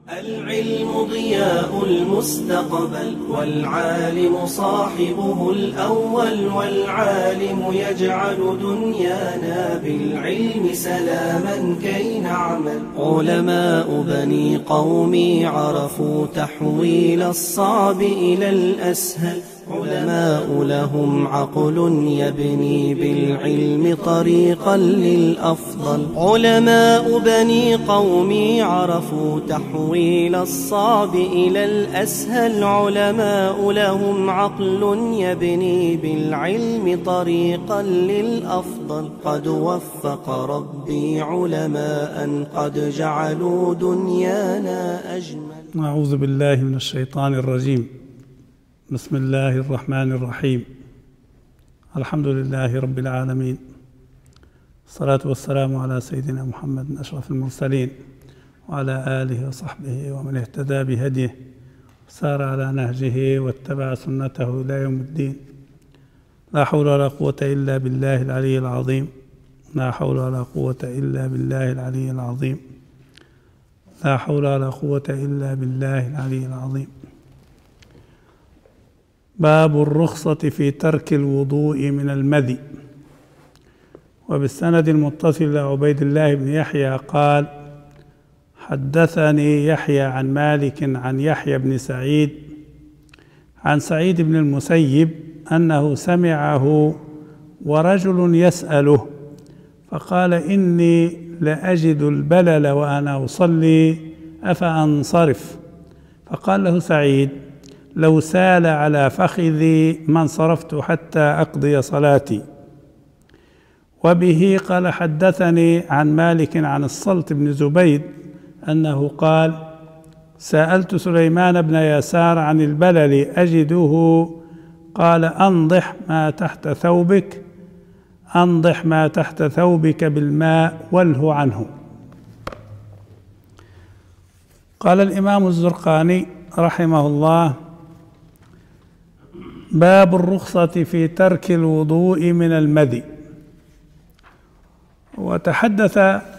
العلم ضياء المستقبل والعالم صاحبه الأول، والعالم يجعل دنيانا بالعلم سلاما كي نعمل. علماء بني قومي عرفوا تحويل الصعب إلى الأسهل، علماء لهم عقل يبني بالعلم طريقا للأفضل. علماء بني قومي عرفوا تحويل الصعب إلى الأسهل، علماء لهم عقل يبني بالعلم طريقا للأفضل. قد وفق ربي علماء قد جعلوا دنيانا أجمل. أعوذ بالله من الشيطان الرجيم. بسم الله الرحمن الرحيم. الحمد لله رب العالمين، الصلاة والسلام على سيدنا محمد أشرف المرسلين وعلى آله وصحبه ومن اهتدى بهديه وسار على نهجه واتبع سنته إلى يوم الدين. لا حول ولا قوة إلا بالله العلي العظيم. لا حول ولا قوة إلا بالله العلي العظيم. لا حول ولا قوة إلا بالله العلي العظيم. باب الرخصة في ترك الوضوء من المذي. وبالسند المتصل لعبيد الله بن يحيى قال: حدثني يحيى عن مالك عن يحيى بن سعيد عن سعيد بن المسيب أنه سمعه ورجل يسأله فقال: إني لأجد البلل وأنا أصلي أفأنصرف؟ فقال له سعيد: لو سال على فخذي ما انصرفت حتى أقضي صلاتي. وبه قال: حدثني عن مالك عن الصلت بن زبيد أنه قال: سألت سليمان بن يسار عن البلل أجده؟ قال: أنضح ما تحت ثوبك، أنضح ما تحت ثوبك بالماء واله عنه. قال الإمام الزرقاني رحمه الله: باب الرخصة في ترك الوضوء من المذي. وتحدث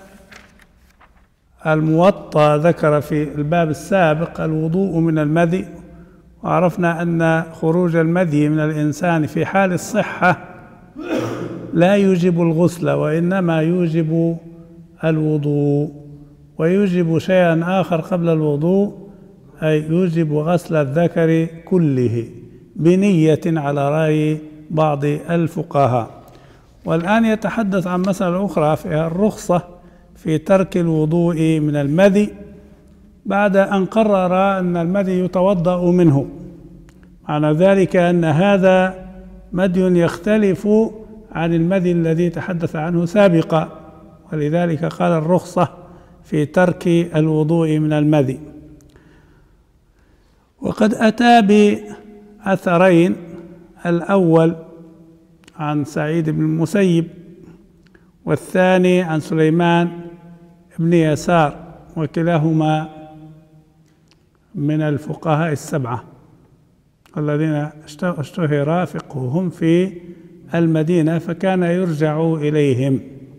الموطأ ذكر في الباب السابق الوضوء من المذي، وعرفنا أن خروج المذي من الإنسان في حال الصحة لا يوجب الغسل، وإنما يوجب الوضوء، ويوجب شيئا آخر قبل الوضوء، أي يوجب غسل الذكر كله بنية على رأي بعض الفقهاء. والآن يتحدث عن مسألة أخرى فيها الرخصة في ترك الوضوء من المذي، بعد أن قرر أن المذي يتوضأ منه. معنى ذلك أن هذا مذي يختلف عن المذي الذي تحدث عنه سابقا، ولذلك قال الرخصة في ترك الوضوء من المذي. وقد أتى بأثرين: الأول عن سعيد بن المسيب، والثاني عن سليمان بن يسار، وكلاهما من الفقهاء السبعة الذين اشتهر فقههم في المدينة فكان يرجع إليهم.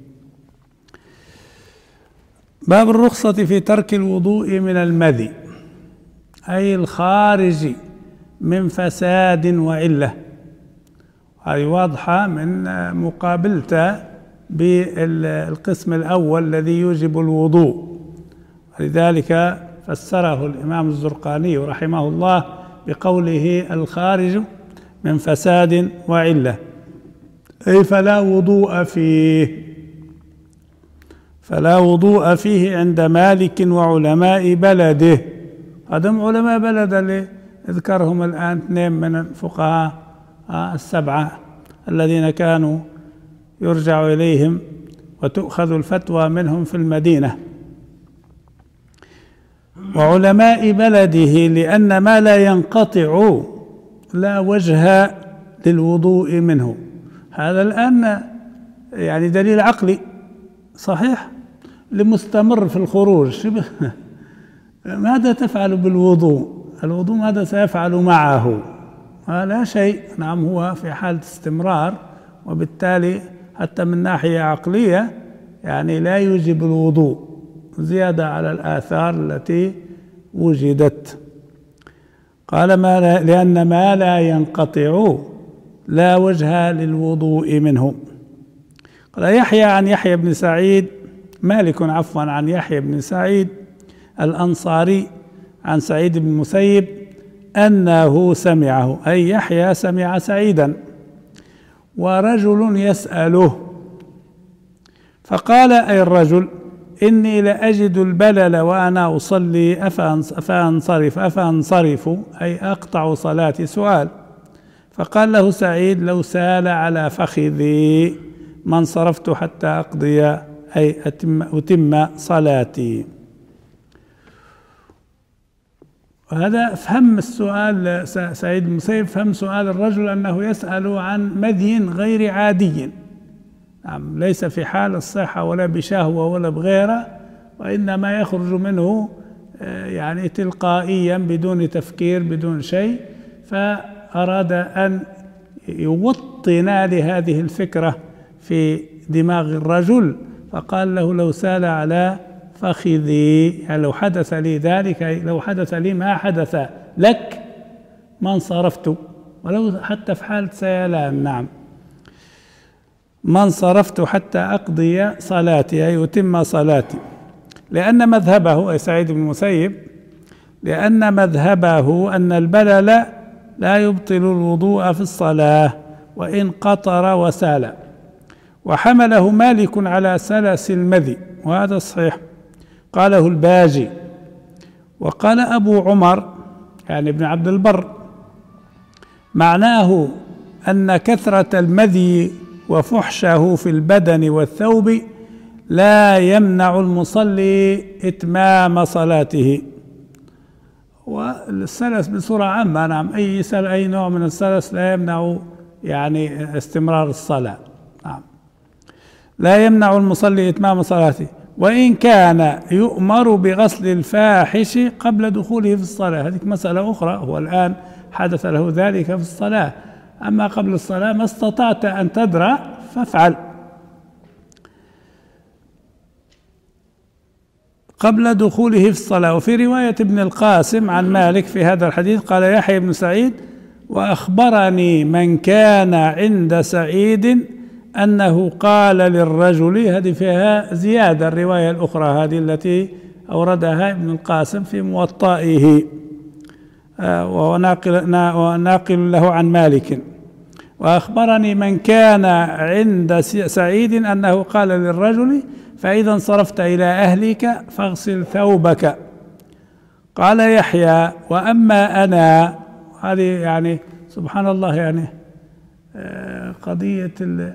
باب الرخصة في ترك الوضوء من المذي، أي الخارج من فساد وعلة. هذه واضحة من مقابلته بالقسم الأول الذي يوجب الوضوء، ولذلك فسره الإمام الزرقاني رحمه الله بقوله الخارج من فساد وعلة، أي فلا وضوء فيه، فلا وضوء فيه عند مالك وعلماء بلده. هذم علماء بلده اللي اذكرهم الآن اثنين من الفقهاء السبعة الذين كانوا يرجع إليهم وتؤخذ الفتوى منهم في المدينة. وعلماء بلده لأن ما لا ينقطع لا وجه للوضوء منه. هذا الآن يعني دليل عقلي صحيح لمستمر في الخروج. ماذا تفعل بالوضوء؟ الوضوء ماذا سيفعل معه؟ لا شيء. نعم، هو في حالة استمرار، وبالتالي حتى من ناحية عقلية يعني لا يوجب الوضوء، زيادة على الآثار التي وجدت. قال لأن ما لا ينقطع لا وجه للوضوء منه. قال يحيى عن يحيى بن سعيد، مالك عفوا عن يحيى بن سعيد الأنصاري عن سعيد بن المسيب أنه سمعه، أي يحيى سمع سعيدا، ورجل يسأله فقال أي الرجل إني لأجد البلل وأنا أصلي أفأنصرف أي أقطع صلاتي. سؤال. فقال له سعيد لو سال على فخذي ما انصرفت حتى أقضي أي أتم صلاتي. وهذا فهم السؤال سعيد بن المسيب، فهم سؤال الرجل أنه يسأل عن مذي غير عادي، نعم، ليس في حال الصحة ولا بشهوة ولا بغيره، وإنما يخرج منه يعني تلقائيا بدون تفكير بدون شيء، فأراد أن يوطن لهذه الفكرة في دماغ الرجل، فقال له لو سال على فخذي، يعني لو حدث لي ذلك، لو حدث لي ما حدث لك ما انصرفت، ولو حتى في حالة سيلان، نعم، ما انصرفت حتى أقضي صلاتي أي أتم صلاتي. لأن مذهبه أي سعيد بن المسيب، لأن مذهبه أن البلل لا يبطل الوضوء في الصلاة وإن قطر وسال، وحمله مالك على سلس المذي، وهذا صحيح، قاله الباجي. وقال أبو عمر يعني ابن عبد البر معناه أن كثرة المذي وفحشه في البدن والثوب لا يمنع المصلي إتمام صلاته. والسلس بصورة عامة، نعم، أي نوع من السلس لا يمنع يعني استمرار الصلاة، نعم، لا يمنع المصلي إتمام صلاته، وإن كان يؤمر بغسل الفاحش قبل دخوله في الصلاة، هذه مسألة أخرى، هو الآن حدث له ذلك في الصلاة، أما قبل الصلاة ما استطعت أن تدرى فافعل. قبل دخوله في الصلاة. وفي رواية ابن القاسم عن مالك في هذا الحديث قال يحيى بن سعيد وأخبرني من كان عند سعيد أنه قال للرجل، هذه فيها زيادة الرواية الأخرى هذه التي أوردها ابن القاسم في موطئه وناقل له عن مالك. وأخبرني من كان عند سعيد أنه قال للرجل فإذا انصرفت إلى أهلك فاغسل ثوبك. قال يحيى وأما أنا، هذه يعني سبحان الله يعني قضية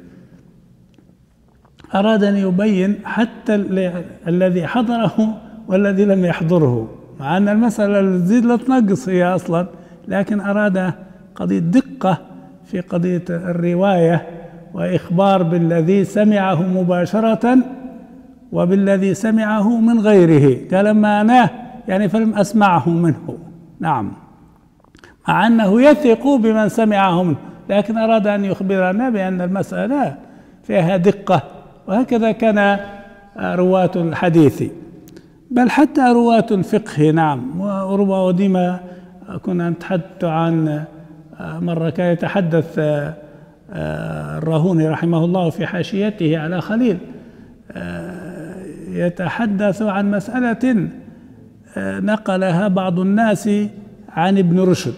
أراد أن يبين حتى الذي حضره والذي لم يحضره، مع أن المسألة اللي تزيد لا تنقص هي أصلا، لكن أراد قضية دقة في قضية الرواية وإخبار بالذي سمعه مباشرة وبالذي سمعه من غيره. قال ما أنا يعني فلم أسمعه منه، نعم، مع أنه يثق بمن سمعه منه، لكن أراد أن يخبرنا بأن المسألة فيها دقة. وهكذا كان رواة الحديث، بل حتى رواة الفقه، نعم. وديما كنا نتحدث عن مرة كان يتحدث الراهوني رحمه الله في حاشيته على خليل، يتحدث عن مسألة نقلها بعض الناس عن ابن رشد،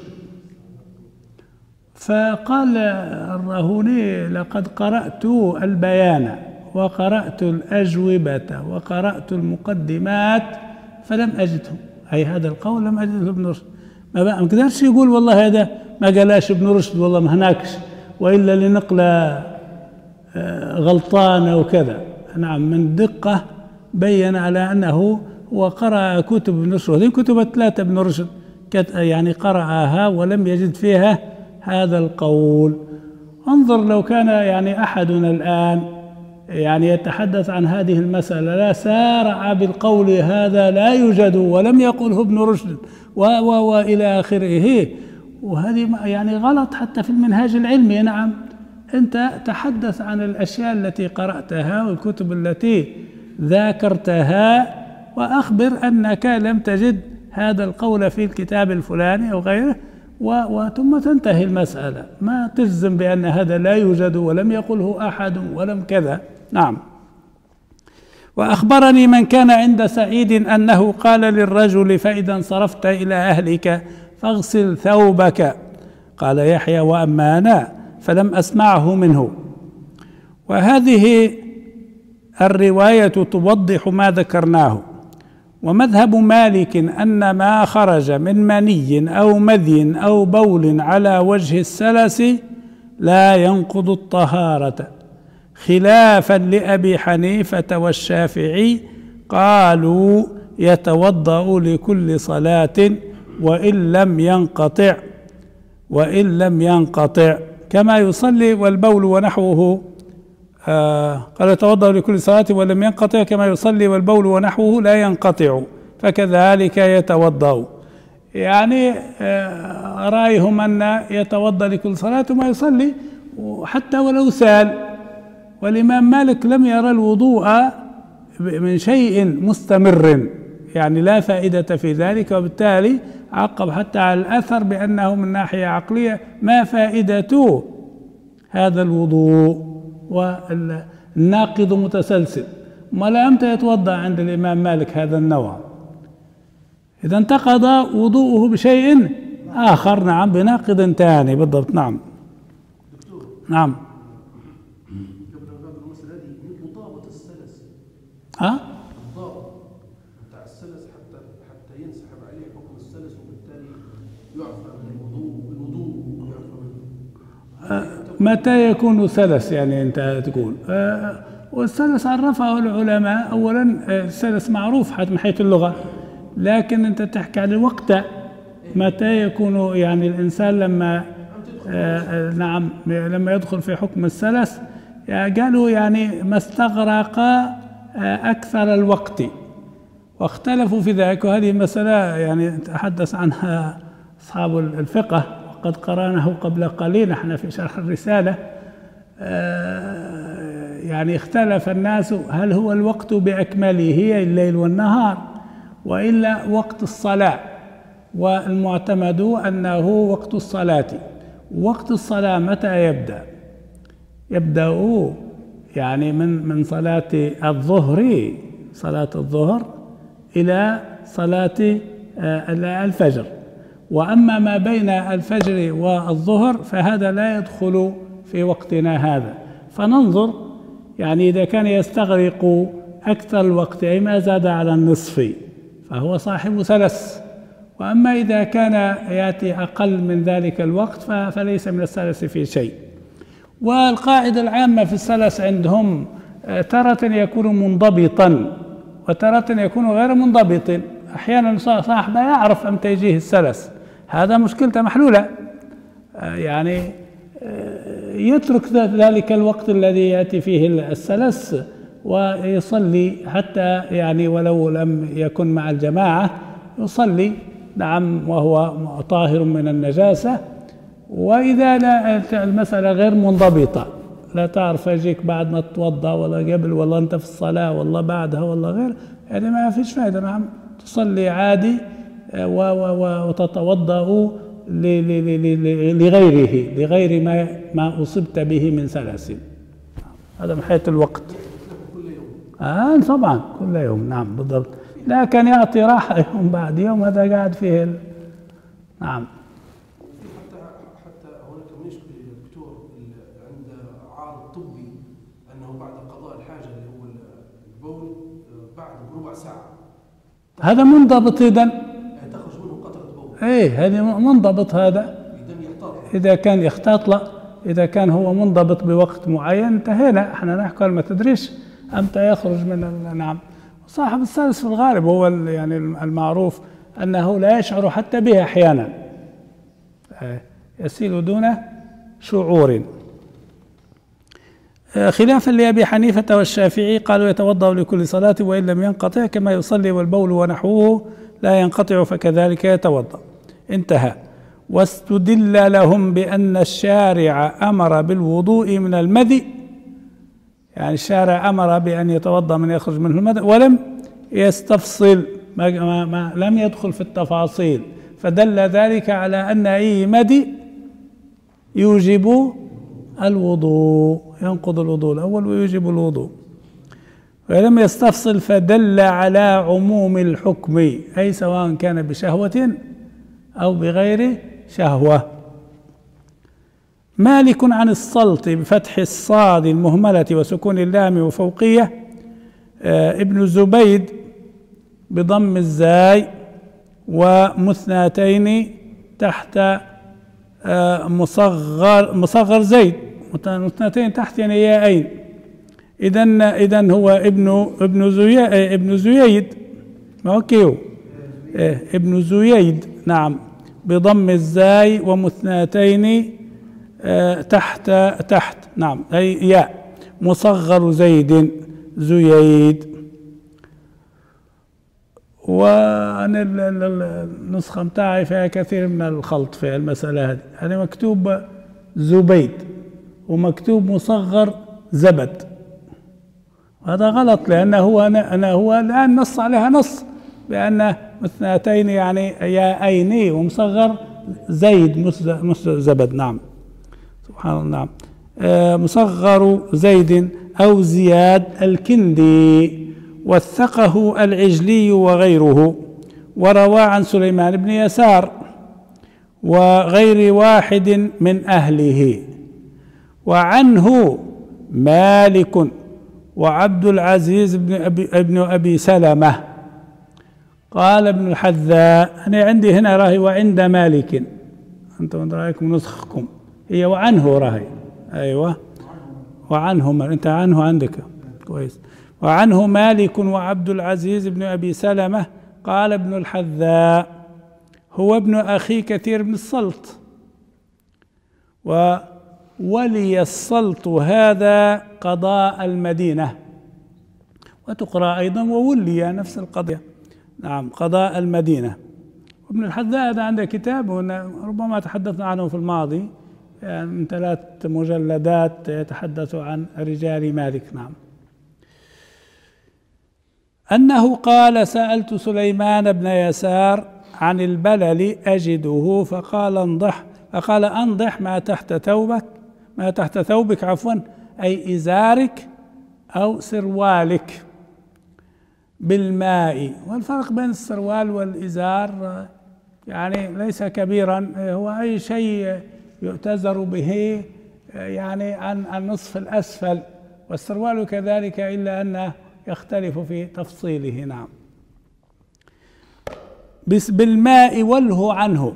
فقال الراهوني لقد قرأت البيان وقرأت الأجوبة وقرأت المقدمات فلم أجده، أي هذا القول لم أجده ابن رشد. ما قدرش يقول والله هذا ما قالاش ابن رشد والله ما هناكش، وإلا لنقلة غلطانة وكذا، نعم، من دقة بين على أنه هو قرأ كتب ابن رشد، هذه كتب 3 ابن رشد يعني قرأها ولم يجد فيها هذا القول. انظر لو كان يعني أحدنا الآن يعني يتحدث عن هذه المسألة لا سارع بالقول هذا لا يوجد ولم يقله ابن رشد وإلى آخره، وهذه يعني غلط حتى في المنهاج العلمي. نعم، أنت تحدث عن الأشياء التي قرأتها والكتب التي ذاكرتها، وأخبر أنك لم تجد هذا القول في الكتاب الفلاني أو غيره، وثم تنتهي المسألة، ما تجزم بأن هذا لا يوجد ولم يقله أحد ولم كذا. نعم. وأخبرني من كان عند سعيد أنه قال للرجل: فإذا انصرفت إلى أهلك فاغسل ثوبك. قال يحيى: وأما أنا فلم أسمعه منه. وهذه الرواية توضح ما ذكرناه. ومذهب مالك أن ما خرج من مني أو مذي أو بول على وجه السلس لا ينقض الطهارة، خلافا لأبي حنيفة والشافعي، قالوا يتوضأ لكل صلاة وإن لم ينقطع كما يصلي والبول ونحوه. قال يتوضأ لكل صلاة ولم ينقطع كما يصلي والبول ونحوه لا ينقطع، فكذلك يتوضأ. يعني رأيهم أن يتوضأ لكل صلاة وما يصلي حتى ولو سال. والإمام مالك لم يرى الوضوء من شيء مستمر، يعني لا فائدة في ذلك، وبالتالي عقب حتى على الأثر بأنه من ناحية عقلية ما فائدة هذا الوضوء والناقض متسلسل. ما لا أمتى يتوضأ عند الإمام مالك هذا النوع؟ إذا انتقض وضوءه بشيء آخر، نعم، بناقض ثاني بالضبط. نعم. نعم. الضابط بتاع السلس حتى ينسحب عليه حكم السلس، وبالتالي يعفى من الوضوء يعفى منه. متى يكون سلس؟ يعني أنت تقول والسلس عرفه العلماء. أولا السلس معروف من حيث اللغة، لكن أنت تحكي عن الوقت، متى يكون يعني الإنسان لما نعم لما يدخل في حكم السلس، قالوا يعني ما استغرق أكثر الوقت، واختلفوا في ذلك. وهذه مسألة يعني تحدث عنها أصحاب الفقه، وقد قرأناه قبل قليل احنا في شرح الرسالة. يعني اختلف الناس هل هو الوقت بأكمله هي الليل والنهار وإلا وقت الصلاة، والمعتمد أنه وقت الصلاة. وقت الصلاة متى يبدأ؟ يبدأ يعني من صلاة الظهر إلى صلاة الفجر. وأما ما بين الفجر والظهر فهذا لا يدخل في وقتنا هذا. فننظر يعني إذا كان يستغرق أكثر الوقت أي ما زاد على النصف فهو صاحب سلس، وأما إذا كان يأتي أقل من ذلك الوقت فليس من السلس في شيء. والقاعدة العامة في السلس عندهم تارة يكون منضبطا وتارة يكون غير منضبط. أحيانا صاحبه يعرف أمتى يجيه السلس، هذا مشكلته محلولة، يعني يترك ذلك الوقت الذي يأتي فيه السلس ويصلي حتى يعني ولو لم يكن مع الجماعة يصلي، نعم، وهو طاهر من النجاسة. وإذا لا المسألة غير منضبطة، لا تعرف يجيك بعد ما تتوضأ ولا قبل ولا أنت في الصلاة ولا بعدها ولا غير، يعني ما فيش فائدة، نعم، تصلي عادي وتتوضأ لغير ما أصبت به من سلاسل. هذا من حيث الوقت. طبعا كل يوم، نعم بالضبط، لكن يعطي راحة يوم بعد يوم، هذا قاعد فيه نعم. حتى هناك من يشكي الدكتور عند عارض طبي أنه بعد قضاء الحاجة اللي هو البول بعد بربع ساعة هذا منضبط إذن تخرج منه قطرة بول. هذه منضبط، هذا إذا كان يختاط له، إذا كان هو منضبط بوقت معين انتهينا. احنا نحكي ما تدريش أمتى يخرج من نعم. صاحب السلس في الغالب هو يعني المعروف أنه لا يشعر حتى به أحيانا، يسيل دون شعور. خلافا لأبي حنيفة والشافعي، قالوا يتوضأ لكل صلاة وإن لم ينقطع كما يصلي والبول ونحوه لا ينقطع فكذلك يتوضأ. انتهى. واستدل لهم بأن الشارع أمر بالوضوء من المذي، يعني الشارع أمر بأن يتوضأ من يخرج منه المذي ولم يستفصل لم يدخل في التفاصيل، فدل ذلك على أن أي مدي يوجب الوضوء، ينقض الوضوء الأول ويوجب الوضوء. ولم يستفصل فدل على عموم الحكم، أي سواء كان بشهوة أو بغير شهوة. مالك عن السلط بفتح الصاد المهملة وسكون اللام وفوقية، ابن زبيد بضم الزاي ومثنتين تحت مصغر زيد، مثنتين تحت يعني ياءين. إذن هو ابن زييد، ما هو كيو ابن زييد، نعم، بضم الزاي ومثنتين تحت نعم أي ياء، مصغر زيد زييد. وأنا النسخة متاعي فيها كثير من الخلط في المسألة هذه. أنا مكتوب زبيد ومكتوب مصغر زبد، هذا غلط، لأنه هو الآن نص عليها نص بأن مثنتين يعني ياءين ومصغر زيد مش زبد، نعم سبحان الله، نعم. مصغر زيد أو زياد الكندي، وثقه العجلي وغيره، وروى عن سليمان بن يسار وغير واحد من أهله، وعنه مالك وعبد العزيز بن أبي سلمة. قال ابن الحذاء، أنا عندي هنا راهي وعند مالك، أنتم رأيكم نسخكم هي وعنه راهي، أيوة وعنه، أنت عنه عندك كويس. وعنه مالك وعبد العزيز بن أبي سلمة. قال ابن الحذاء هو ابن أخي كثير بن السلط، وولي السلط هذا قضاء المدينة، وتقرأ أيضا وولي نفس القضية، نعم قضاء المدينة. وابن الحذاء هذا عنده كتاب ربما تحدثنا عنه في الماضي، يعني من 3 مجلدات يتحدث عن رجال مالك، نعم. أنه قال سألت سليمان بن يسار عن البلل أجده، فقال أنضح ما تحت ثوبك عفوا، أي إزارك أو سروالك بالماء. والفرق بين السروال والإزار يعني ليس كبيرا، هو أي شيء يؤتزر به يعني عن النصف الأسفل، والسروال كذلك، إلا أنه يختلف في تفصيله، نعم. بالماء وله عنه،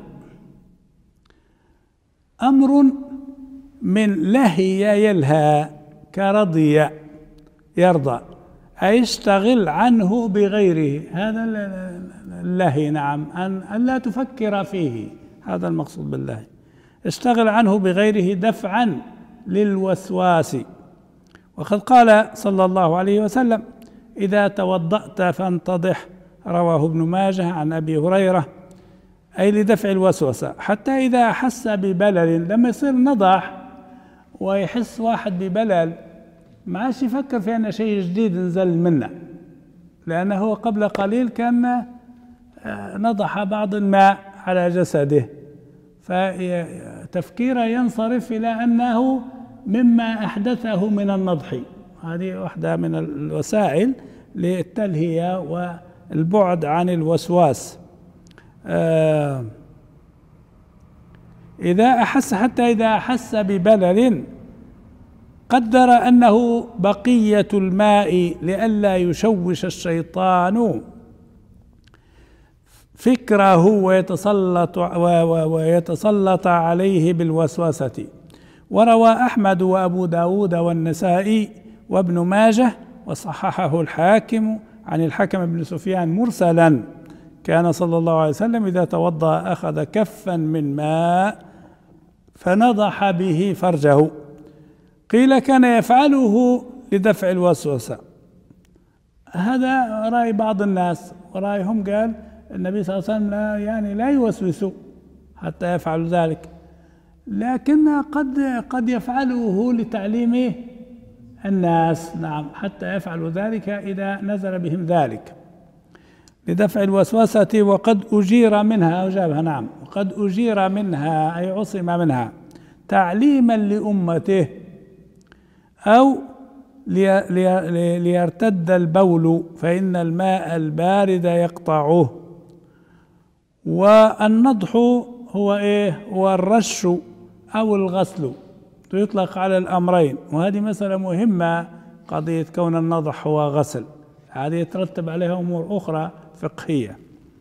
أمر من لهي يلهى كرضي يرضى، أي اشتغل عنه بغيره، هذا اللهي، نعم، أن لا تفكر فيه، هذا المقصود بالله. اشتغل عنه بغيره دفعا للوسواس. وقد قال صلى الله عليه وسلم إذا توضأت فانتضح، رواه ابن ماجه عن أبي هريرة، أي لدفع الوسوسة. حتى إذا أحس ببلل، لما يصير نضح ويحس واحد ببلل ما عادش يفكر في أن شيء جديد نزل منه، لأنه قبل قليل كان نضح بعض الماء على جسده، فتفكيره ينصرف إلى أنه مما أحدثه من النضح. هذه واحدة من الوسائل للتلهية والبعد عن الوسواس. حتى إذا أحس ببلل قدر أنه بقية الماء لئلا يشوش الشيطان فكره ويتسلط عليه بالوسوسة. وروى أحمد وأبو داود والنسائي وابن ماجه وصححه الحاكم عن الحكم بن سفيان مرسلا، كان صلى الله عليه وسلم إذا توضأ أخذ كفا من ماء فنضح به فرجه. قيل كان يفعله لدفع الوسوسة، هذا رأي بعض الناس، ورأيهم قال النبي صلى الله عليه وسلم لا يوسوس حتى يفعل ذلك، لكن قد يفعله لتعليم الناس، نعم، حتى يفعلوا ذلك إذا نزل بهم ذلك. لدفع الوسوسة، وقد أجير منها، أجابها نعم، وقد أجير منها أي عصم منها تعليما لأمته، أو ليرتد البول فإن الماء البارد يقطعه. والنضح هو إيه؟ هو الرش أو الغسل، يطلق على الأمرين، وهذه مسألة مهمة، قضية كون النضح هو غسل، هذه يترتب عليها أمور أخرى فقهية.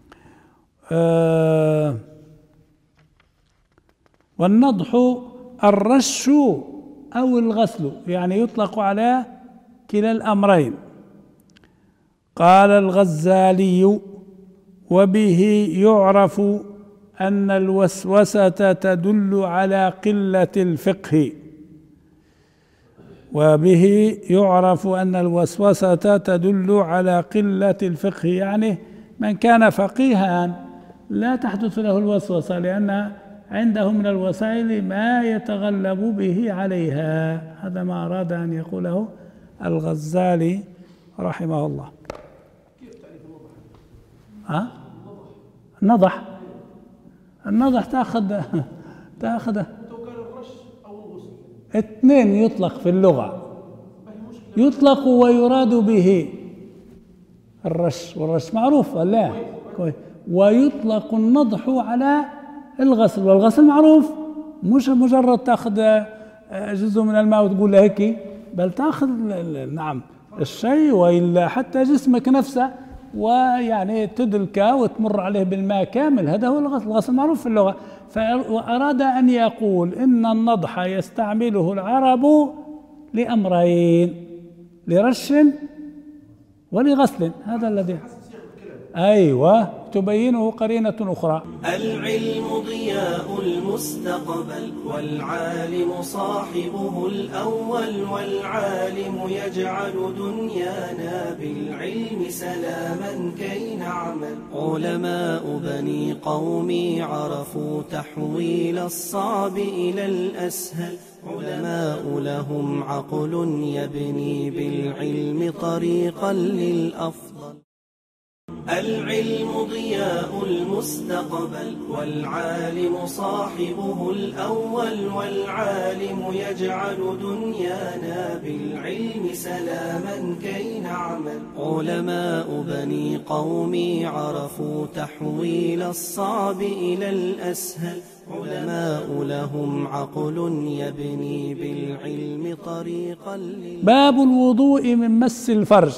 والنضح الرش أو الغسل، يعني يطلق على كلا الأمرين. قال الغزالي: وبه يعرف أن الوسوسة تدل على قلة الفقه. وبه يعرف أن الوسوسة تدل على قلة الفقه، يعني من كان فقيها لا تحدث له الوسوسة، لأن عنده من الوسائل ما يتغلب به عليها. هذا ما أراد أن يقوله الغزالي رحمه الله. النضح تأخذ اثنين يطلق في اللغة، يطلق ويراد به الرش، والرش معروف لا كويس، ويطلق النضح على الغسل، والغسل معروف، مش مجرد تأخذ جزء من الماء وتقول له هيك، بل تأخذ نعم الشيء وإلا حتى جسمك نفسه، ويعني تدلكه وتمر عليه بالماء كامل، هذا هو الغسل. الغسل معروف في اللغة. فأراد أن يقول إن النضح يستعمله العرب لأمرين: لرش ولغسل. هذا الذي أيوة تبينه قرينة أخرى. العلم ضياء المستقبل، والعالم صاحبه الأول، والعالم يجعل دنيانا بالعلم سلاما كي نعمل. علماء بني قومي عرفوا تحويل الصعب إلى الأسهل، علماء لهم عقل يبني بالعلم طريقا للأفضل. العلم ضياء المستقبل، والعالم صاحبه الأول، والعالم يجعل دنيانا بالعلم سلاما كي نعمل. علماء بني قومي عرفوا تحويل الصعب إلى الأسهل، علماء لهم عقل يبني بالعلم طريقا باب الوضوء من مس الفرج.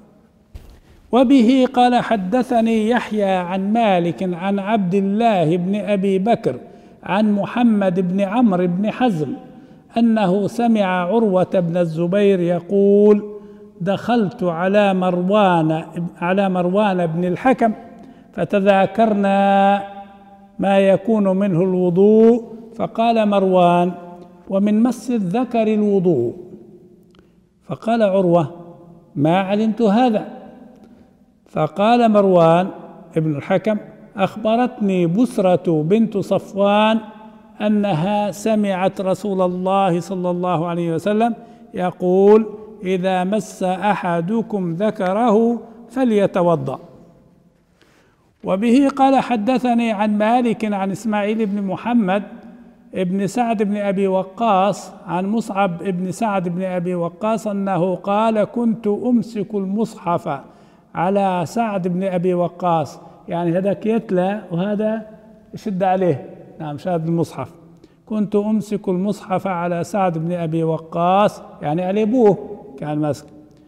وبه قال حدثني يحيى عن مالك عن عبد الله بن أبي بكر عن محمد بن عمرو بن حزم أنه سمع عروة بن الزبير يقول: دخلت على مروان بن الحكم فتذاكرنا ما يكون منه الوضوء، فقال مروان: ومن مس الذكر الوضوء. فقال عروة: ما علمت هذا. فقال مروان ابن الحكم: أخبرتني بسرة بنت صفوان أنها سمعت رسول الله صلى الله عليه وسلم يقول: إذا مس أحدكم ذكره فليتوضأ. وبه قال حدثني عن مالك عن إسماعيل بن محمد ابن سعد بن أبي وقاص عن مصعب بن سعد بن أبي وقاص أنه قال: كنت أمسك المصحف على سعد بن أبي وقاص، يعني هذاك يتلى وهذا يشد عليه، نعم شاد المصحف. كنت أمسك المصحف على سعد بن أبي وقاص، يعني على أبوه كان ماسك.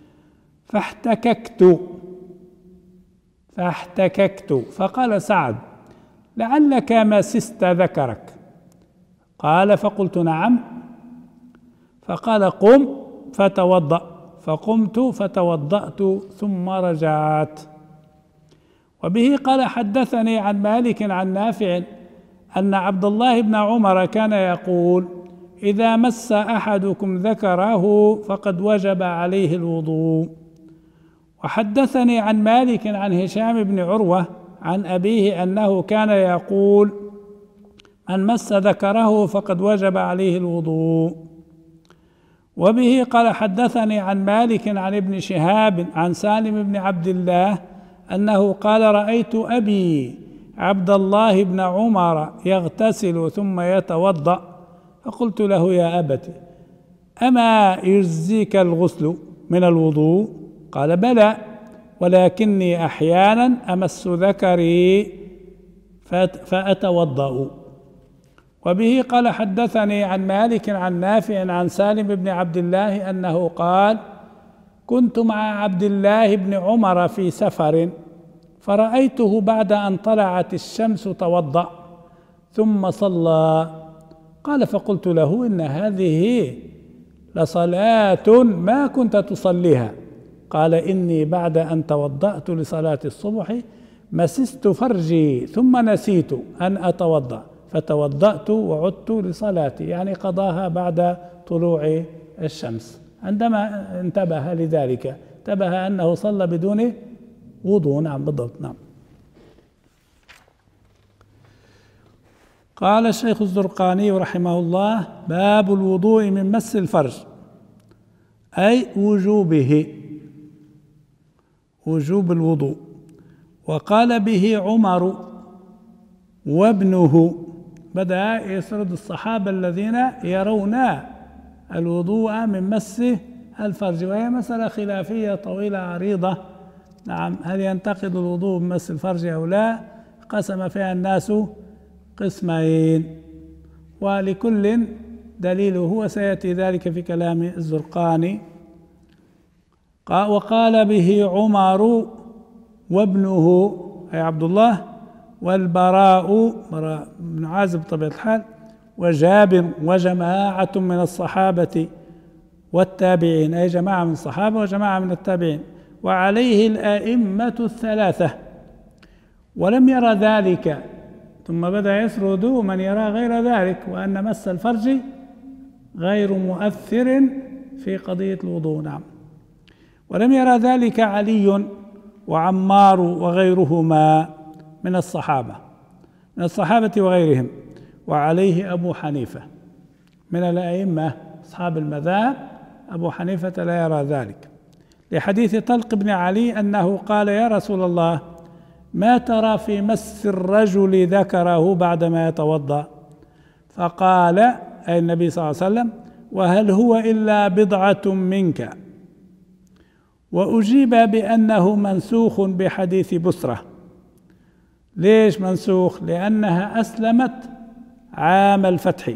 فاحتككت فقال سعد: لعلك مسست ذكرك. قال: فقلت: نعم. فقال: قم فتوضأ. فقمت فتوضأت ثم رجعت. وبه قال حدثني عن مالك عن نافع أن عبد الله بن عمر كان يقول: إذا مس أحدكم ذكره فقد وجب عليه الوضوء. وحدثني عن مالك عن هشام بن عروة عن أبيه أنه كان يقول: من مس ذكره فقد وجب عليه الوضوء. وبه قال حدثني عن مالك عن ابن شهاب عن سالم بن عبد الله أنه قال: رأيت أبي عبد الله بن عمر يغتسل ثم يتوضأ، فقلت له: يا أبت، أما يجزيك الغسل من الوضوء؟ قال: بلى، ولكني أحيانا أمس ذكري فأتوضأ. وبه قال: حدثني عن مالك عن نافع عن سالم بن عبد الله أنه قال: كنت مع عبد الله بن عمر في سفر، فرأيته بعد أن طلعت الشمس توضأ ثم صلى. قال: فقلت له: إن هذه لصلاة ما كنت تصليها. قال: إني بعد أن توضأت لصلاة الصبح مسست فرجي ثم نسيت أن أتوضأ، فتوضأت وعدت لصلاتي، يعني قضاها بعد طلوع الشمس. عندما انتبه لذلك انتبه أنه صلى بدون وضوء. نعم بالضبط. نعم. قال الشيخ الزرقاني رحمه الله: باب الوضوء من مس الفرج، أي وجوبه، وجوب الوضوء. وقال به عمر وابنه، بدأ يسرد الصحابة الذين يرون الوضوء من مس الفرج، وهي مسألة خلافية طويلة عريضة. نعم، هل ينتقد الوضوء من مس الفرج أو لا؟ قسم فيها الناس قسمين، ولكل دليله، وسيأتي ذلك في كلام الزرقاني. وقال به عمر وابنه أي عبد الله، والبراء براء بن عازب بطبيعة الحال، وجابر، وجماعة من الصحابة والتابعين، أي جماعة من الصحابة وجماعة من التابعين، وعليه الأئمة الثلاثة. ولم يرى ذلك، ثم بدأ يسرد من يرى غير ذلك، وأن مس الفرج غير مؤثر في قضية الوضوء. نعم. ولم يرى ذلك علي وعمار وغيرهما من الصحابة وغيرهم، وعليه أبو حنيفة من الأئمة أصحاب المذاهب. أبو حنيفة لا يرى ذلك، لحديث طلق بن علي أنه قال: يا رسول الله، ما ترى في مس الرجل ذكره بعدما يتوضأ؟ فقال أي النبي صلى الله عليه وسلم: وهل هو إلا بضعة منك؟ وأجيب بأنه منسوخ بحديث بسرة. ليش منسوخ؟ لأنها أسلمت عام الفتح،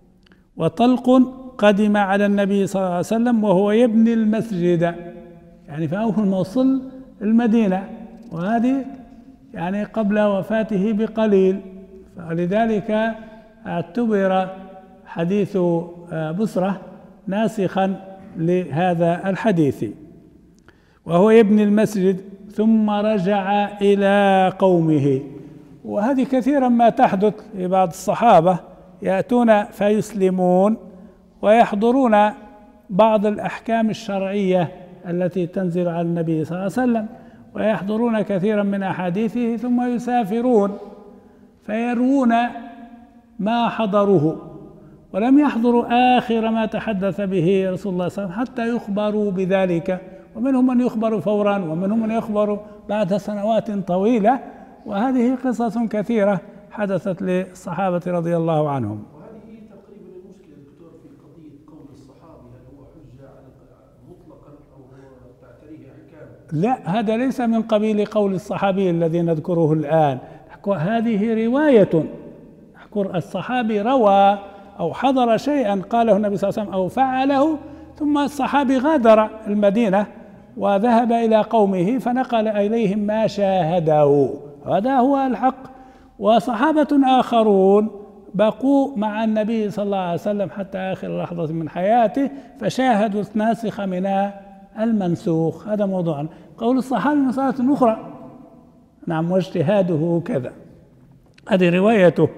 وطلق قدم على النبي صلى الله عليه وسلم وهو يبني المسجد، يعني في أول ما وصل المدينة، وهذه يعني قبل وفاته بقليل، فلذلك اعتبر حديث بسرة ناسخا لهذا الحديث. وهو يبني المسجد ثم رجع إلى قومه. وهذه كثيرا ما تحدث لبعض الصحابة، يأتون فيسلمون ويحضرون بعض الأحكام الشرعية التي تنزل على النبي صلى الله عليه وسلم، ويحضرون كثيرا من أحاديثه، ثم يسافرون فيروون ما حضروه، ولم يحضروا آخر ما تحدث به رسول الله صلى الله عليه وسلم حتى يخبروا بذلك. ومنهم من يخبر فورا، ومنهم من يخبر بعد سنوات طويلة. وهذه قصص كثيرة حدثت للصحابة رضي الله عنهم. وهذه تقريبا المشكلة دكتور في قضية قول الصحابي، هل هو حجة مطلقا أو هو تعتريه أحكام؟ لا، هذا ليس من قبيل قول الصحابي الذي نذكره الآن. هذه رواية، الصحابي روى أو حضر شيئا قاله النبي صلى الله عليه وسلم أو فعله، ثم الصحابي غادر المدينة وذهب إلى قومه فنقل إليهم ما شاهده. هذا هو الحق. وصحابة آخرون بقوا مع النبي صلى الله عليه وسلم حتى آخر لحظة من حياته، فشاهدوا الناسخ من المنسوخ. هذا موضوع. قول الصحابي مسألة أخرى. نعم، واجتهاده كذا، هذه روايته.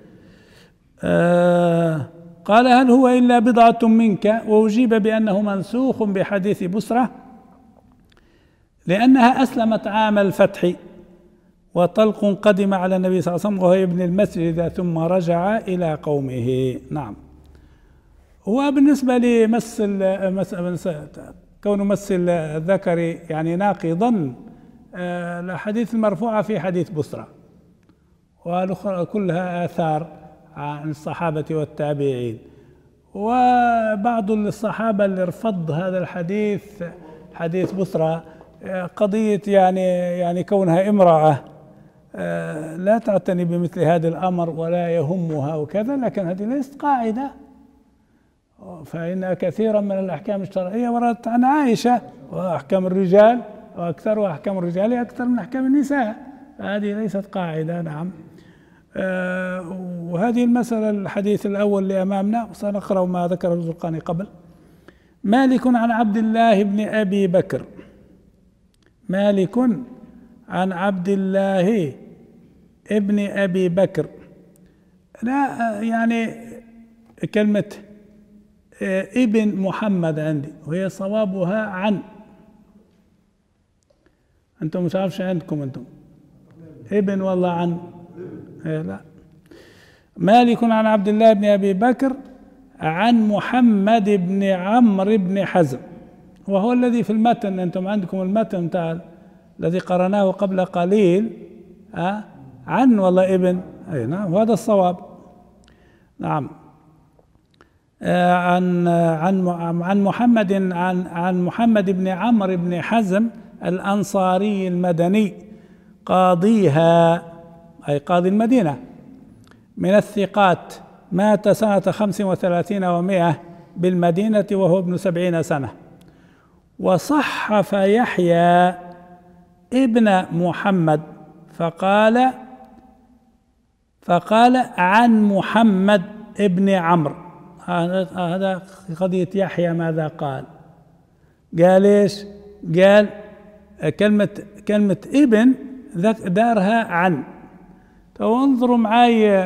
قال: هل هو إلا بضعة منك؟ وأجيب بأنه منسوخ بحديث بسرة لأنها أسلمت عام الفتح، وطلق قدم على النبي صلى الله عليه وسلم وهو يبني المسجد ثم رجع إلى قومه. نعم. وبالنسبة لمس كون مس الذكر يعني ناقضا الأحاديث المرفوعة في حديث بسرى، والأخرى كلها آثار عن الصحابة والتابعين. وبعض الصحابة اللي رفض هذا الحديث، حديث بسرى، قضية يعني كونها امرأة لا تعتني بمثل هذا الأمر ولا يهمها وكذا، لكن هذه ليست قاعدة، فإن كثيرا من الأحكام الشرعية وردت عن عائشة، وأحكام الرجال وأكثر أحكام الرجال أكثر من أحكام النساء، هذه ليست قاعدة. نعم. وهذه المسألة الحديث الأول اللي أمامنا، سنقرأ ما ذكره الزرقاني قبل. مالك عن عبد الله بن أبي بكر، مالك عن عبد الله ابن أبي بكر. لا يعني كلمة ابن محمد عندي، وهي صوابها عن. أنتم مش عارفش عندكم أنتم ابن والله عن؟ لا. مالك عن عبد الله بن أبي بكر عن محمد بن عمرو بن حزم، وهو الذي في المتن. أنتم عندكم المتن تعال الذي قرأناه قبل قليل، عن والله ابن، أي نعم، وهذا الصواب. نعم. عن محمد عن محمد بن عمرو بن حزم الأنصاري المدني قاضيها، أي قاضي المدينة، من الثقات، مات سنة 35 و100 بالمدينة وهو ابن 70 سنة. وصحف يحيى ابن محمد فقال عن محمد ابن عمرو. هذا قضية يحيى ماذا قال؟ قال ايش؟ قال كلمة ابن دارها عن. انظروا معي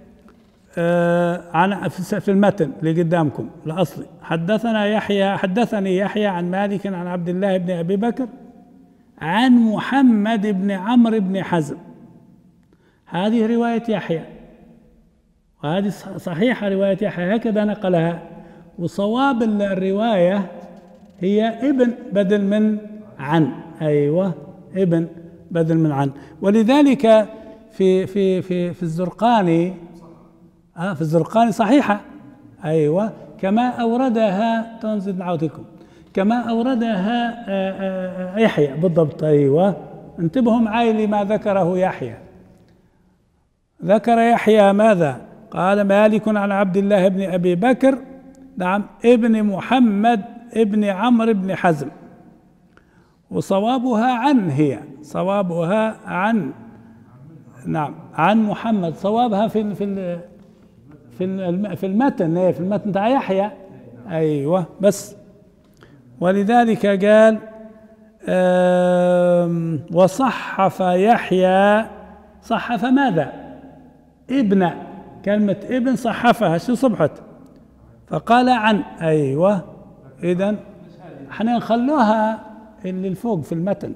في المتن اللي قدامكم الأصلي. حدثني يحيى عن مالك عن عبد الله بن أبي بكر عن محمد بن عمرو بن حزم. هذه رواية يحيى، وهذه صحيحة رواية يحيى، هكذا نقلها. وصواب الرواية هي ابن بدل من عن. أيوة، ابن بدل من عن. ولذلك في الزرقاني، في الزرقاني صحيحة. أيوة، كما أوردها تنزل نعودكم، كما أوردها يحيى بالضبط. أيوة، انتبهوا معي لما ذكره يحيى. ذكر يحيى ماذا؟ قال مالك عن عبد الله بن أبي بكر، نعم، ابن محمد ابن عمرو بن حزم. وصوابها عن، هي صوابها عن، نعم، عن محمد. صوابها في المتن، في المتن تاع يحيى. أيوة، بس. ولذلك قال وصحف يحيى. صحف ماذا؟ ابن، كلمة ابن صحفها، شو صبحت؟ فقال عن. أيوة، إذن احنا نخلوها اللي الفوق في المتن.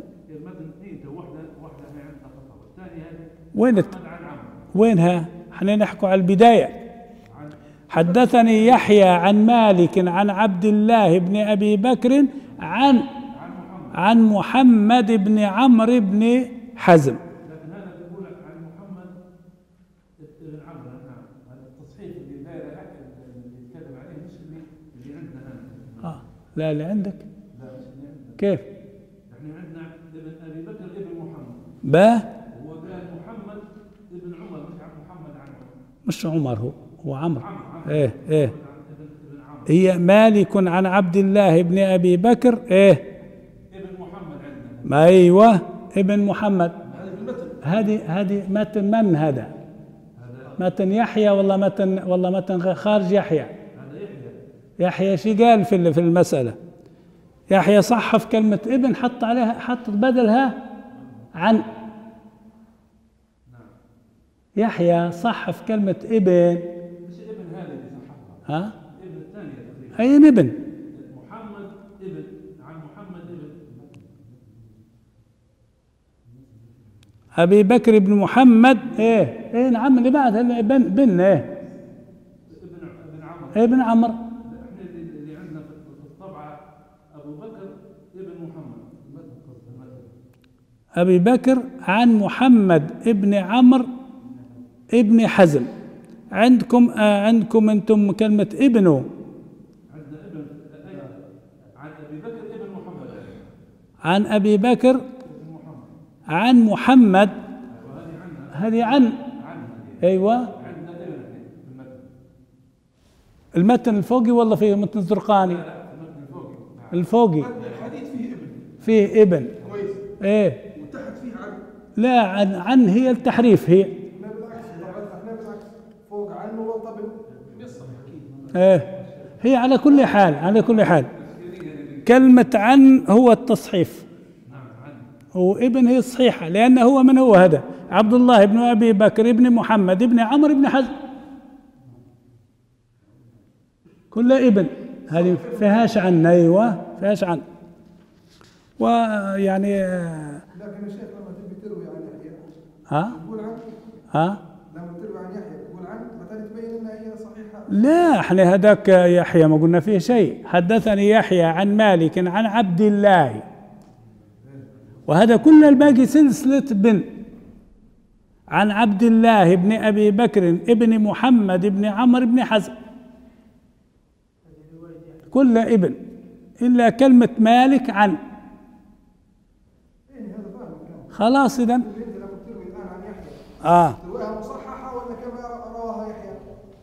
وينها؟ احنا نحكوا على البداية. حدثني يحيى عن مالك عن عبد الله بن أبي بكر عن محمد بن عمرو بن حزم. لكن هذا بيقول عن محمد بن عمرو. هذا التصحيح اللي يتكلم عليه مش اللي عندنا هنا. لا، اللي عندك. لا، مش اللي عندنا. كيف؟ احنا عندنا ابن ابي بكر ابن محمد. هو قال محمد ابن عمر، مش عن محمد عن عمر. مش عمر، هو عمرو. ايه هي مالك عن عبد الله بن ابي بكر ابن محمد عندنا. ايوه، ابن محمد. هذه متن من هذا؟ متن يحيى والله متن خارج يحيى. هذا يحيى شي قال في المسألة؟ يحيى صحف كلمة ابن، حط بدلها عن. نعم. يحيى صحف كلمة ابن. مش ابن هذا اللي صحفها. ابن الثاني تقريبا. أي ابن؟ محمد ابن عن محمد ابن أبي بكر بن محمد. ايه نعم، اللي بعد بن ابن عمرو. احنا اللي عندنا في الطبعة أبو بكر ابن محمد. أبي بكر عن محمد ابن عمرو ابن حزم. عندكم أنتم كلمة ابنه. عندنا ابن عن أبي بكر ابن محمد. عن أبي بكر عن محمد. هذه عن. أيوة. عندنا ابن المتن الفوقي ولا فيه متن الزرقاني؟ الفوقي الحديث فيه ابن. فيه ابن. كويس. ايه وتحت فيه عن. لا عن هي التحريف هي. لا بالعكس، احنا بالعكس فوق عنه وطبل يصح اكيد. ايه هي على كل حال، على كل حال كلمة عن هو التصحيف. هو ابن هي الصحيحة، لأنه هو من هو هذا؟ عبد الله بن أبي بكر ابن محمد ابن عمرو ابن حزم، كله ابن، هذه فيهاش عن. أيوة فيهاش عن. ويعني لكن يا شيخ لما تبي تروي عن يحيى تقول عن. لما تروي عن يحيى تقول عن، مثلا تبين انها هي صحيحه. لا احنا هذاك يحيى ما قلنا فيه شيء. حدثني يحيى عن مالك عن عبد الله، وهذا كل الباقي سلسلة بن. عن عبد الله بن أبي بكر ابن محمد ابن عمرو بن حزم، كل ابن إلا كلمة مالك عن. خلاص إذن انت لما تروي الان عن يحيى ترويها مصححه ولا كما رواها يحيى؟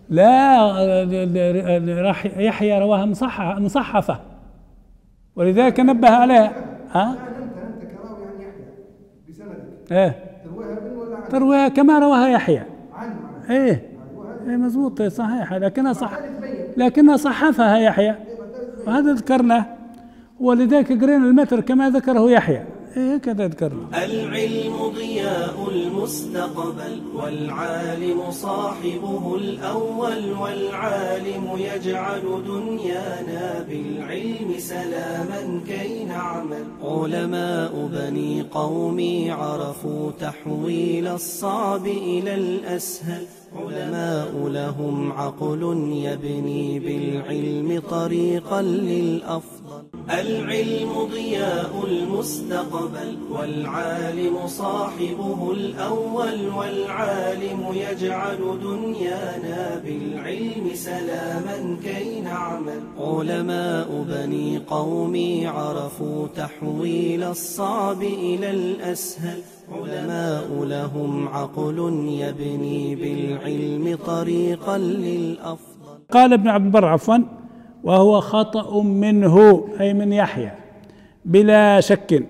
لا راح يحيى رواها مصحفة، ولذلك نبه عليها. انت كراوي عن يحيى بسندك ايه ترويها ابن ولا عن؟ ترويها كما رواها يحيى. عن. ايه مضبوط صحيحة، لكنها صحفها يحيى، وهذا ذكرناه، ولذلك قرينا المتر كما ذكره يحيى. ايه كذا ذكرنا. العلم ضياء المستقبل، والعالم صاحبه الأول، والعالم يجعل دنيانا بالعلم سلاما كي نعمل. علماء بني قومي عرفوا تحويل الصعب إلى الأسهل، علماء لهم عقل يبني بالعلم طريقا للأفضل. العلم ضياء المستقبل، والعالم صاحبه الأول، والعالم يجعل دنيانا بالعلم سلاما كي نعمل. علماء بني قومي عرفوا تحويل الصعب إلى الأسهل، علماء لهم عقل يبني بالعلم طريقا للأفضل. قال ابن عبد البر عفوا: وهو خطأ منه، أي من يحيى بلا شك،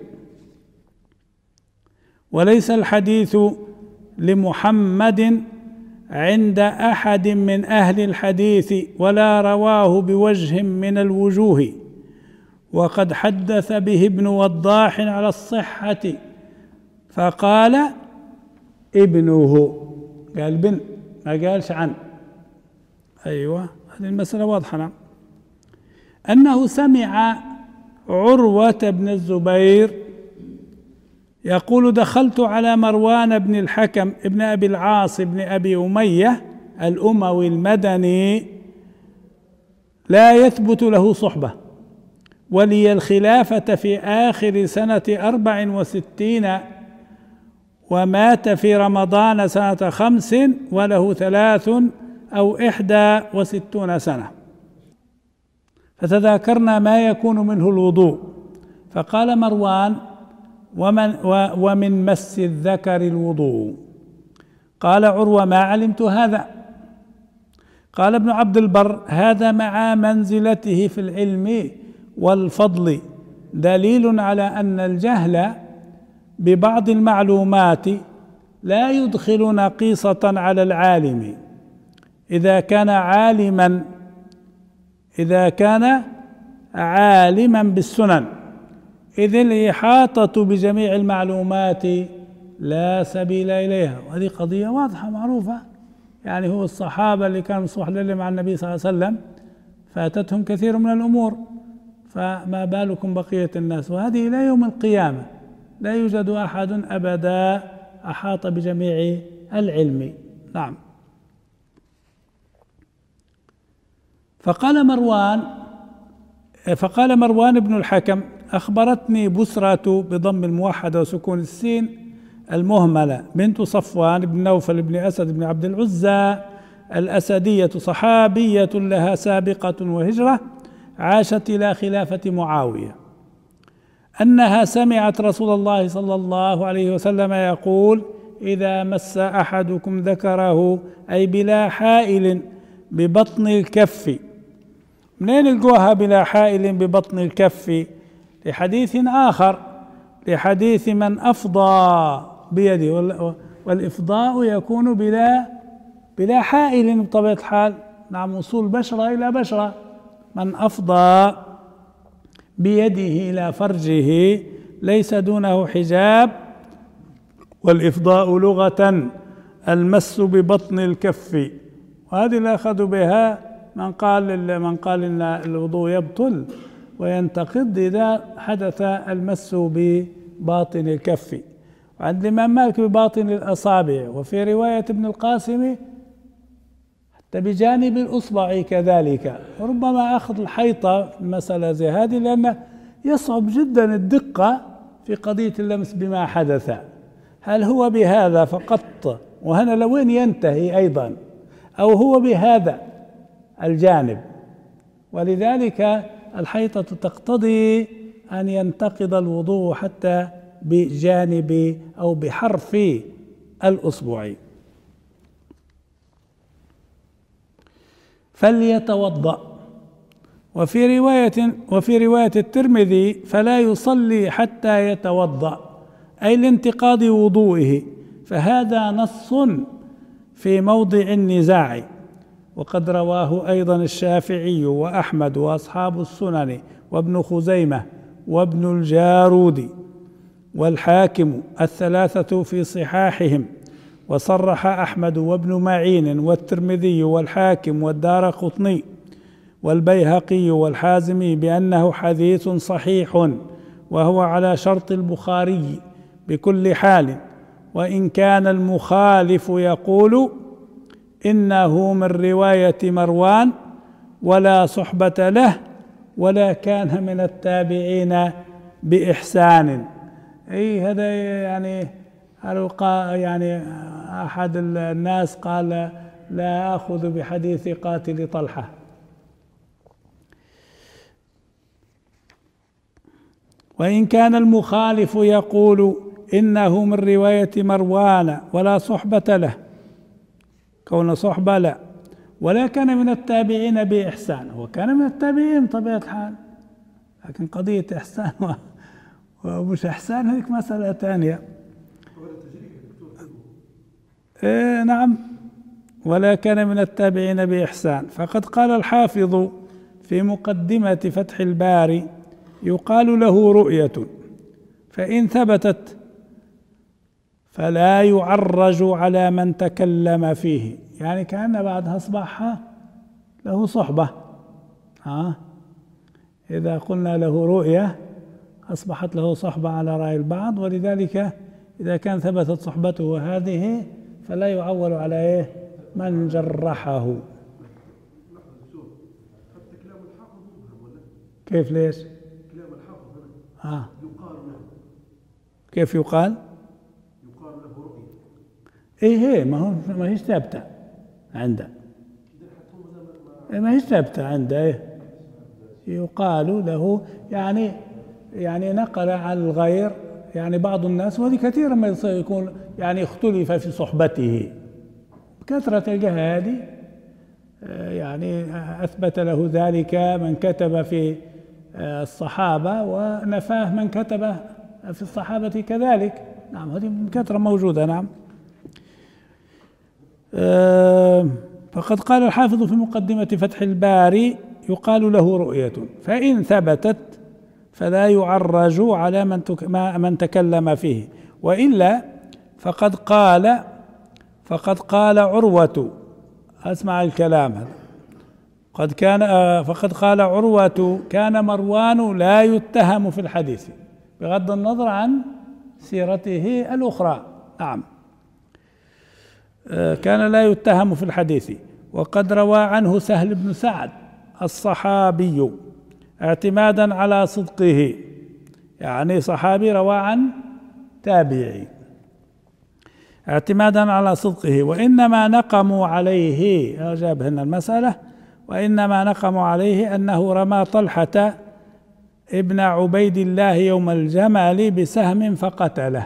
وليس الحديث لمحمد عند أحد من أهل الحديث، ولا رواه بوجه من الوجوه، وقد حدث به ابن وضاح على الصحة فقال ابنه، قال بن ما قالش عن. أيوة هذه المسألة واضحة. نعم. أنه سمع عروة بن الزبير يقول: دخلت على مروان بن الحكم ابن أبي العاص بن أبي أمية الأموي المدني لا يثبت له صحبة، ولي الخلافة في آخر سنة 64، ومات في رمضان سنة 5، وله 63 أو 61 سنة. فتذاكرنا ما يكون منه الوضوء، فقال مروان: ومن مس الذكر الوضوء. قال عروة: ما علمت هذا. قال ابن عبد البر: هذا مع منزلته في العلم والفضل دليل على أن الجهل ببعض المعلومات لا يدخل نقيصة على العالم إذا كان عالما بالسنن، إذ الإحاطة بجميع المعلومات لا سبيل إليها. وهذه قضية واضحة معروفة، يعني هو الصحابة اللي كانوا صلح الليل مع النبي صلى الله عليه وسلم فاتتهم كثير من الأمور، فما بالكم بقية الناس؟ وهذه إلى يوم القيامة لا يوجد أحد أبدا أحاط بجميع العلم. نعم. فقال مروان بن الحكم أخبرتني بسرة بضم الموحدة وسكون السين المهملة بنت صفوان بن نوفل بن أسد بن عبد العزى الأسدية صحابية لها سابقة وهجرة عاشت إلى خلافة معاوية، أنها سمعت رسول الله صلى الله عليه وسلم يقول: إذا مس أحدكم ذكره أي بلا حائل ببطن الكف. منين لقوها بلا حائل ببطن الكف؟ لحديث آخر، لحديث من أفضى بيده، والإفضاء يكون بلا حائل بطبيعة الحال، نعم، وصول بشرة إلى بشرة. من أفضى بيده إلى فرجه ليس دونه حجاب، والإفضاء لغة المس ببطن الكف، وهذه اللي أخذوا بها من قال إن الوضوء يبطل وينتقض إذا حدث المس بباطن الكف، وعند الإمام مالك بباطن الأصابع، وفي رواية ابن القاسم حتى بجانب الأصبع كذلك. وربما أخذ الحيطة في المسألة زي هذه، لأن يصعب جدا الدقة في قضية اللمس بما حدث. هل هو بهذا فقط وهنا لوين ينتهي أيضا، أو هو بهذا الجانب؟ ولذلك الحيطة تقتضي أن ينتقض الوضوء حتى بجانب أو بحرف الأصبع. فليتوضأ. وفي رواية الترمذي: فلا يصلي حتى يتوضأ، أي لانتقاض وضوئه، فهذا نص في موضع النزاع. وقد رواه أيضا الشافعي وأحمد وأصحاب السنن وابن خزيمة وابن الجارود والحاكم الثلاثة في صحاحهم، وصرح أحمد وابن معين والترمذي والحاكم والدارقطني والبيهقي والحازمي بأنه حديث صحيح، وهو على شرط البخاري بكل حال، وإن كان المخالف يقول إنه من رواية مروان ولا صحبة له ولا كان من التابعين بإحسان. أي هذا يعني أحد الناس قال: لا أخذ بحديث قاتل طلحة. وإن كان المخالف يقول إنه من رواية مروان ولا صحبة له، كون صحبة لا، ولا كان من التابعين بإحسان. هو كان من التابعين بطبيعة الحال، لكن قضية إحسان ومش إحسان هذيك مسألة ثانية. نعم، ولا كان من التابعين بإحسان. فقد قال الحافظ في مقدمة فتح الباري: يقال له رؤية، فإن ثبتت فلا يعرج على من تكلم فيه، يعني كأن بعدها أصبح له صحبة. إذا قلنا له رؤية أصبحت له صحبة على رأي البعض، ولذلك إذا كان ثبتت صحبته هذه فلا يعول على من جرحه. كيف ليش؟ كلام الحافظ يقال له. كيف يقال؟ يقال له رؤية. ما هيش ثابتة عنده، ما هيش ثابتة عنده. يقال له يعني نقل عن الغير، يعني بعض الناس، وهذه كثيرا ما يكون يعني اختلف في صحبته، كثرة الجهة هذه يعني أثبت له ذلك من كتب في الصحابة، ونفاه من كتب في الصحابة كذلك. نعم، هذه كثرة موجودة. نعم. فقد قال الحافظ في مقدمة فتح الباري: يقال له رؤية، فإن ثبتت فلا يعرج على من تكلم فيه، وإلا فقد قال عروة، أسمع الكلام هذا، فقد قال عروة: كان مروان لا يتهم في الحديث، بغض النظر عن سيرته الأخرى. نعم، كان لا يتهم في الحديث. وقد روى عنه سهل بن سعد الصحابي اعتمادا على صدقه، يعني صحابي روى عن تابعي اعتمادا على صدقه. وإنما نقموا عليه، جاب هنا المسألة، وإنما نقموا عليه أنه رمى طلحة ابن عبيد الله يوم الجمل بسهم فقتله،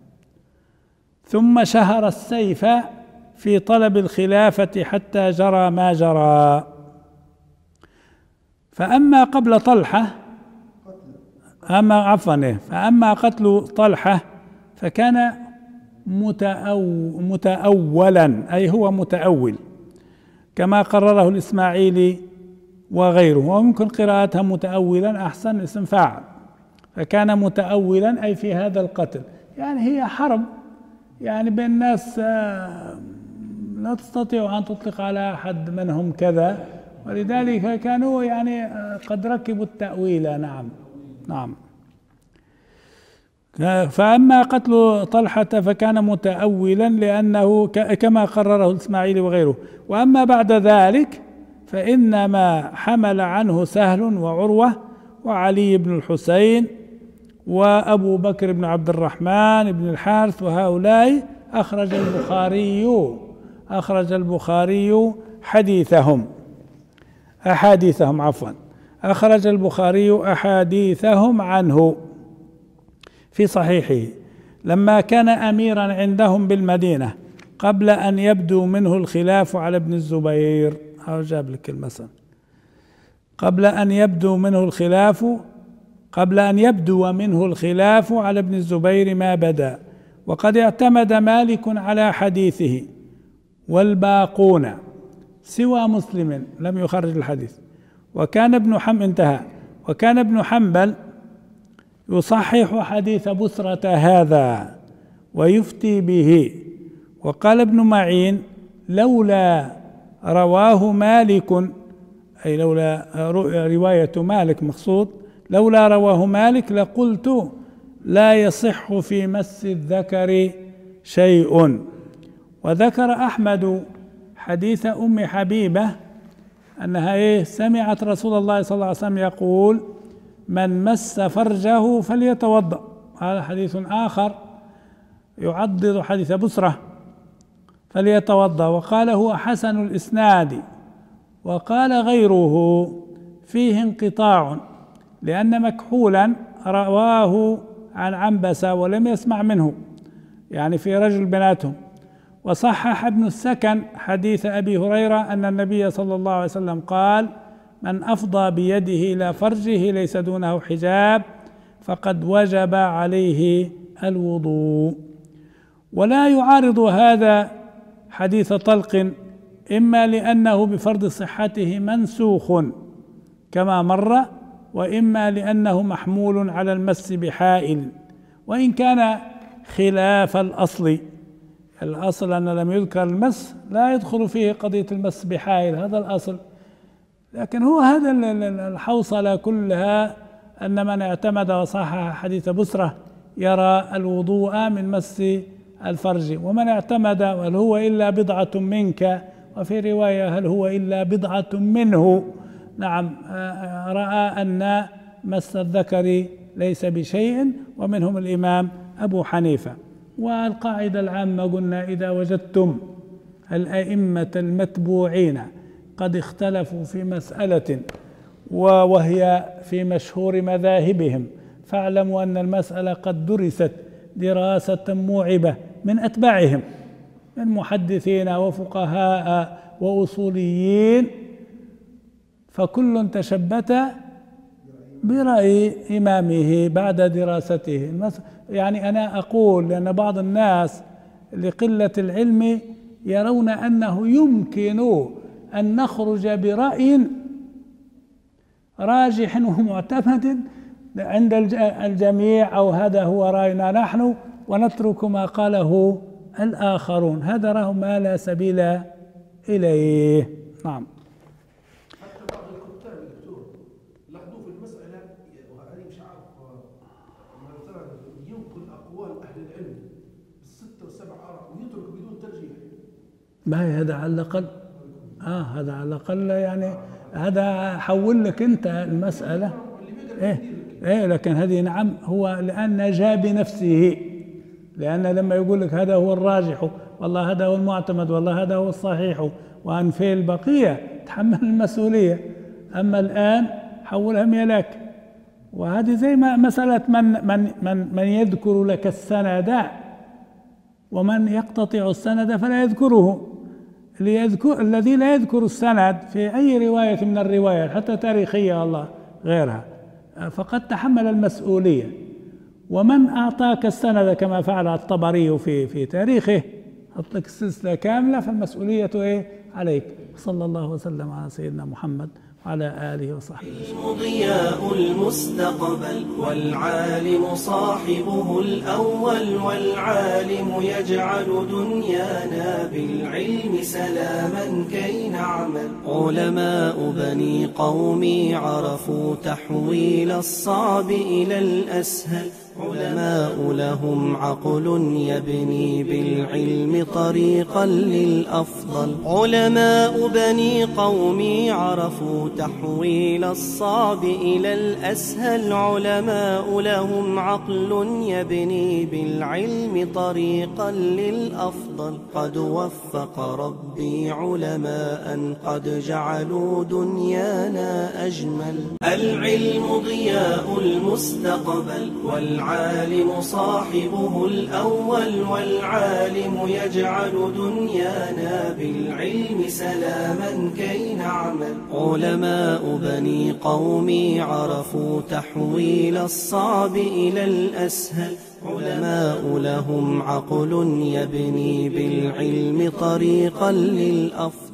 ثم شهر السيف في طلب الخلافة حتى جرى ما جرى. فأما قبل طلحة فأما قتل طلحة فكان متأولا، أي هو متأول كما قرره الإسماعيلي وغيره، وممكن قراءتها متأولا أحسن اسم فاعل، فكان متأولا أي في هذا القتل. يعني هي حرب يعني بين الناس، لا تستطيع أن تطلق على أحد منهم كذا، ولذلك كانوا يعني قد ركبوا التأويل. نعم. فأما قتل طلحة فكان متأولا لأنه كما قرره الإسماعيلي وغيره. وأما بعد ذلك فإنما حمل عنه سهل وعروة وعلي بن الحسين وأبو بكر بن عبد الرحمن بن الحارث، وهؤلاء أخرج البخاري أحاديثهم عنه في صحيحه لما كان أميرا عندهم بالمدينة قبل أن يبدو منه الخلاف على ابن الزبير. جاب لك المثل، قبل أن يبدو منه الخلاف على ابن الزبير ما بدا، وقد اعتمد مالك على حديثه والباقون سوى مسلم لم يخرج الحديث. وكان ابن حنبل يصحح حديث بسرة هذا ويفتي به. وقال ابن معين لولا رواه مالك، أي لولا رواية مالك مقصود، لولا رواه مالك لقلت لا يصح في مس الذكر شيء. وذكر أحمد حديث أم حبيبة أنها سمعت رسول الله صلى الله عليه وسلم يقول من مس فرجه فليتوضأ. هذا حديث آخر يعضد حديث بسرة فليتوضأ، وقال هو حسن الإسناد. وقال غيره فيه انقطاع لأن مكحولا رواه عن عنبسة ولم يسمع منه، يعني في رجل بيناتهم. وصحح ابن السكن حديث أبي هريرة أن النبي صلى الله عليه وسلم قال من أفضى بيده إلى فرجه ليس دونه حجاب فقد وجب عليه الوضوء. ولا يعارض هذا حديث طلق، إما لأنه بفرض صحته منسوخ كما مر، وإما لأنه محمول على المس بحائل، وإن كان خلاف الأصل أن لم يذكر المس لا يدخل فيه قضية المس بحائل، هذا الأصل. لكن هو هذا الحوصلة كلها أن من اعتمد وصحح حديث بسرة يرى الوضوء من مس الفرج، ومن اعتمد هل هو إلا بضعة منك، وفي رواية هل هو إلا بضعة منه، نعم، رأى أن مس الذكر ليس بشيء، ومنهم الإمام أبو حنيفة. والقاعدة العامة قلنا إذا وجدتم الأئمة المتبوعين قد اختلفوا في مسألة وهي في مشهور مذاهبهم فاعلموا أن المسألة قد درست دراسة موعبة من أتباعهم من محدثين وفقهاء وأصوليين، فكل تشبت برأي إمامه بعد دراسته. يعني أنا أقول لأن بعض الناس لقلة العلم يرون أنه يمكن أن نخرج برأي راجح ومعتمد عند الجميع، أو هذا هو رأينا نحن، ونترك ما قاله الآخرون. هذا راه ما لا سبيل إليه. نعم. حتى بعض الكتاب الدكتور لاحظوا في المسألة، وهذه مش عارف ينقل أقوال أهل العلم بالستة والسبع آراء ويترك بدون ترجيح. ما هذا على الأقل هذا على الأقل يعني هذا حول لك أنت المسألة إيه لكن هذه نعم هو لأن جاء بنفسه، لأن لما يقول لك هذا هو الراجح والله هذا هو المعتمد والله هذا هو الصحيح وأن في البقية تحمل المسؤولية، أما الآن حولها ملاك. وهذه زي ما مسألة من يذكر لك السند ومن يقتطع السند فلا يذكره. الذي لا يذكر السند في أي رواية من الروايات حتى تاريخية والله غيرها فقد تحمل المسؤولية. ومن أعطاك السند كما فعل الطبري في تاريخه أطلق السلسلة كاملة فالمسؤولية إيه عليك. صلى الله وسلم على سيدنا محمد وعلى آله وصحبه. ضياء المستقبل والعالم صاحبه الأول، والعالم يجعل دنيانا بالعلم سلاما كي نعمل. علماء بني قومي عرفوا تحويل الصعب إلى الأسهل، علماء لهم عقل يبني بالعلم طريقا للأفضل. علماء بني قومي عرفوا تحويل الصعب إلى الأسهل، علماء لهم عقل يبني بالعلم طريقا للأفضل. قد وفق ربي علماء قد جعلوا دنيانا أجمل. العلم ضياء المستقبل والعالم صاحبه الأول، والعالم يجعل دنيانا بالعلم سلاما كي نعمل. علماء بني قومي عرفوا تحويل الصعب إلى الأسهل، علماء لهم عقل يبني بالعلم طريقا للأفضل.